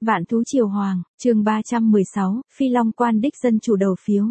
Vạn thú triều hoàng, chương 316, Phi Long quan đích dân chủ đầu phiếu.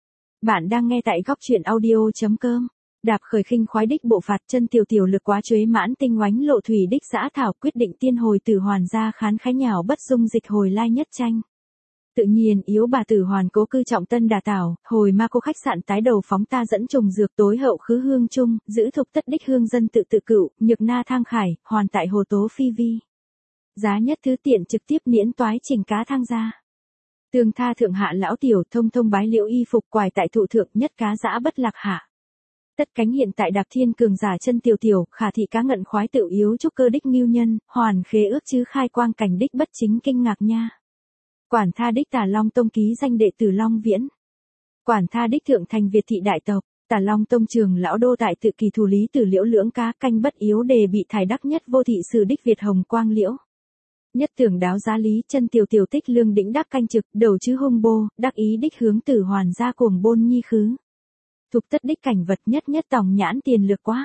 Bạn đang nghe tại góc truyện audio.com. Đạp khởi khinh khoái đích bộ phạt, chân tiểu tiểu lực quá chuế mãn tinh oánh lộ thủy đích dã thảo, quyết định tiên hồi tử hoàn gia khán khái nhào bất dung dịch hồi lai nhất tranh. Tự nhiên yếu bà tử hoàn cố cư trọng tân đà tảo, hồi ma cô khách sạn tái đầu phóng ta dẫn trùng dược tối hậu khứ hương trung, giữ thục tất đích hương dân tự tự cựu, nhược na thang khải, hoàn tại hồ tố phi vi. Giá nhất thứ tiện trực tiếp niễn toái trình cá thang ra. Tương tha thượng hạ lão tiểu thông thông bái liễu y phục quài tại thụ thượng nhất cá dã bất lạc hạ. Tất cánh hiện tại đạp thiên cường giả chân tiểu tiểu, khả thị cá ngận khoái tự yếu trúc cơ đích nghiêu nhân, hoàn khế ước chứ khai quang cảnh đích bất chính kinh ngạc nha. Quản tha đích Tả Long Tông ký danh đệ tử Long Viễn. Quản tha đích thượng thành Việt thị đại tộc, Tả Long Tông trường lão đô tại tự kỳ thủ lý tử liễu lưỡng cá canh bất yếu đề bị thải đắc nhất vô thị sử đích Việt hồng quang liễu. Nhất tưởng đáo giá lý chân tiểu tiểu tích lương đỉnh đắc canh trực đầu chứ hung bô, đắc ý đích hướng tử hoàn gia cuồng bôn nhi khứ. Thục tất đích cảnh vật nhất nhất tòng nhãn tiền lược quá.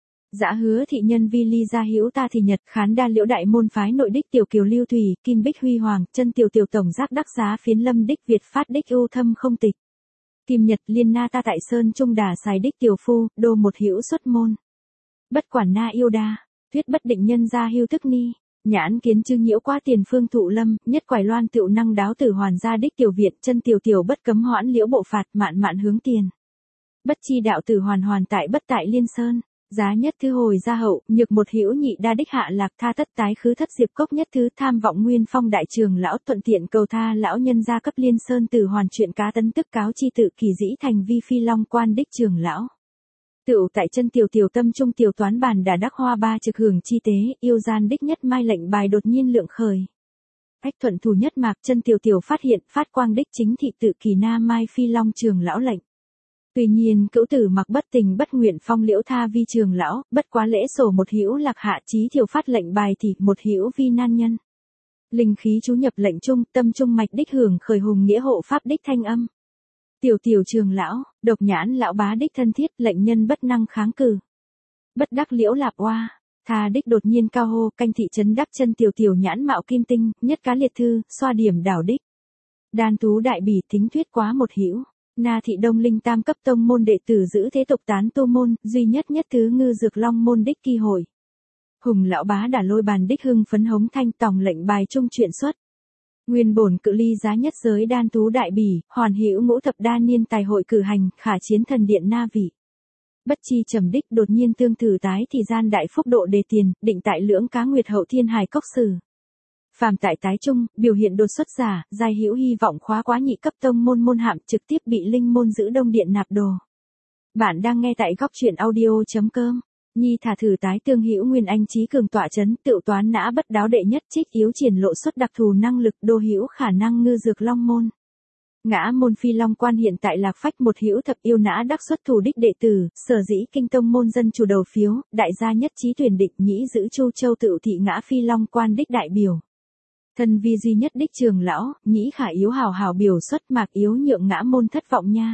Dã hứa thị nhân vi ly gia hữu ta thì nhật khán đa liễu đại môn phái nội đích tiểu kiều lưu thủy, kim bích huy hoàng, chân tiểu tiểu tổng giác đắc giá phiến lâm đích Việt phát đích ưu thâm không tịch. Kim nhật liên na ta tại sơn trung đà xài đích tiểu phu, đô một hữu xuất môn. Bất quản na yêu đa, thuyết bất định nhân gia hưu thức ni. Nhãn kiến chư nhiễu qua tiền phương thụ lâm, nhất quải loan tựu năng đáo tử hoàn gia đích tiểu viện, chân tiểu tiểu bất cấm hoãn liễu bộ phạt, mạn mạn hướng tiền. Bất chi đạo tử hoàn hoàn tại bất tại liên sơn, giá nhất thứ hồi gia hậu, nhược một hữu nhị đa đích hạ lạc tha tất tái khứ thất diệp cốc nhất thứ tham vọng nguyên phong đại trường lão thuận tiện cầu tha lão nhân gia cấp liên sơn tử hoàn chuyện cá tấn tức cáo chi tự kỳ dĩ thành vi Phi Long quan đích trường lão. Tựu tại chân tiểu tiểu tâm trung tiểu toán bàn đà đắc hoa ba trực hưởng chi tế, yêu gian đích nhất mai lệnh bài đột nhiên lượng khởi. Ách thuận thủ nhất mạc chân tiểu tiểu phát hiện phát quang đích chính thị tự kỳ na mai Phi Long trường lão lệnh. Tuy nhiên cữu tử mặc bất tình bất nguyện phong liễu tha vi trường lão, bất quá lễ sổ một hữu lạc hạ chí thiểu phát lệnh bài thì một hữu vi nan nhân. Linh khí chú nhập lệnh trung, tâm trung mạch đích hưởng khởi hùng nghĩa hộ pháp đích thanh âm. Tiểu tiểu trường lão, độc nhãn lão bá đích thân thiết, lệnh nhân bất năng kháng cử. Bất đắc liễu lạp oa, tha đích đột nhiên cao hô, canh thị trấn đắc chân tiểu tiểu nhãn mạo kim tinh, nhất cá liệt thư, xoa điểm đảo đích. Đan tú đại bỉ thính thuyết quá một hữu. Na thị đông linh tam cấp tông môn đệ tử giữ thế tục tán tu môn, duy nhất thứ ngư dược long môn đích kỳ hội. Hùng lão bá đã lôi bàn đích hưng phấn hống thanh tòng lệnh bài trung chuyện xuất. Nguyên bổn cự ly giá nhất giới đan tú đại bỉ, hoàn hữu ngũ thập đa niên tài hội cử hành, khả chiến thần điện na vị. Bất chi trầm đích đột nhiên tương thử tái thì gian đại phúc độ đề tiền, định tại lưỡng cá nguyệt hậu thiên hài cốc sử. Phàm tại tái trung, biểu hiện đột xuất giả, giai hữu hy vọng khóa quá nhị cấp tông môn môn hạm trực tiếp bị linh môn giữ đông điện nạp đồ. Bạn đang nghe tại góc truyện audio.com. Nhi thả thử tái tương hữu nguyên anh trí cường tọa chấn tự toán nã bất đáo đệ nhất trích yếu triển lộ xuất đặc thù năng lực đô hữu khả năng ngư dược long môn. Ngã môn Phi Long quan hiện tại lạc phách một hữu thập yêu nã đắc xuất thủ đích đệ tử, sở dĩ kinh tông môn dân chủ đầu phiếu, đại gia nhất trí tuyển địch nhĩ giữ Chu Châu tự thị ngã Phi Long quan đích đại biểu. Thân vi duy nhất đích trường lão, nhĩ khả yếu hào hào biểu xuất mạc yếu nhượng ngã môn thất vọng nha.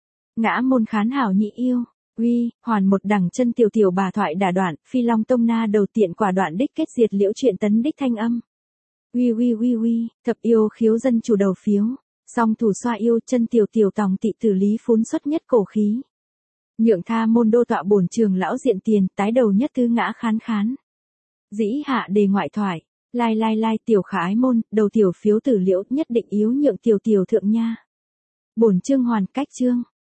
Ngã môn khán hào nhị yêu, uy, hoàn một đẳng chân tiểu tiểu bà thoại đả đoạn, Phi Long tông na đầu tiện quả đoạn đích kết diệt liễu chuyện tấn đích thanh âm. Uy, thập yêu khiếu dân chủ đầu phiếu, song thủ xoa yêu chân tiểu tiểu tòng tị tử lý phún xuất nhất cổ khí. Nhượng tha môn đô tọa bổn trường lão diện tiền, tái đầu nhất thứ ngã khán. Dĩ hạ đề ngoại thoại. Lai tiểu khả ái môn, đầu tiểu phiếu tử liễu nhất định yếu nhượng tiểu tiểu thượng nha. Bổn chương hoàn cách chương.